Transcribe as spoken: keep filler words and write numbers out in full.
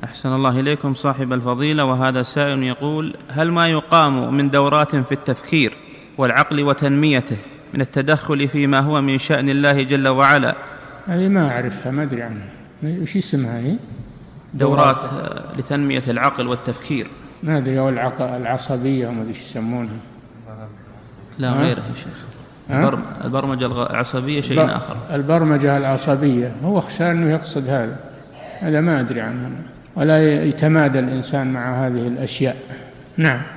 أحسن الله إليكم صاحب الفضيلة. وهذا سائل يقول: هل ما يقام من دورات في التفكير والعقل وتنميته من التدخل فيما هو من شأن الله جل وعلا؟ هذه ما أعرفها، ما أدري عنها، وش اسمها هي؟ دورات لتنمية العقل والتفكير. ما أدري، أو العصبية وما أدري إيش يسمونها. لا غيرها يا شيخ. البرمجة العصبية شيء آخر. البرمجة العصبية هو أخشى أنه يقصد هذا، هذا ما أدري عنه، ولا يتمادى الإنسان مع هذه الأشياء. نعم.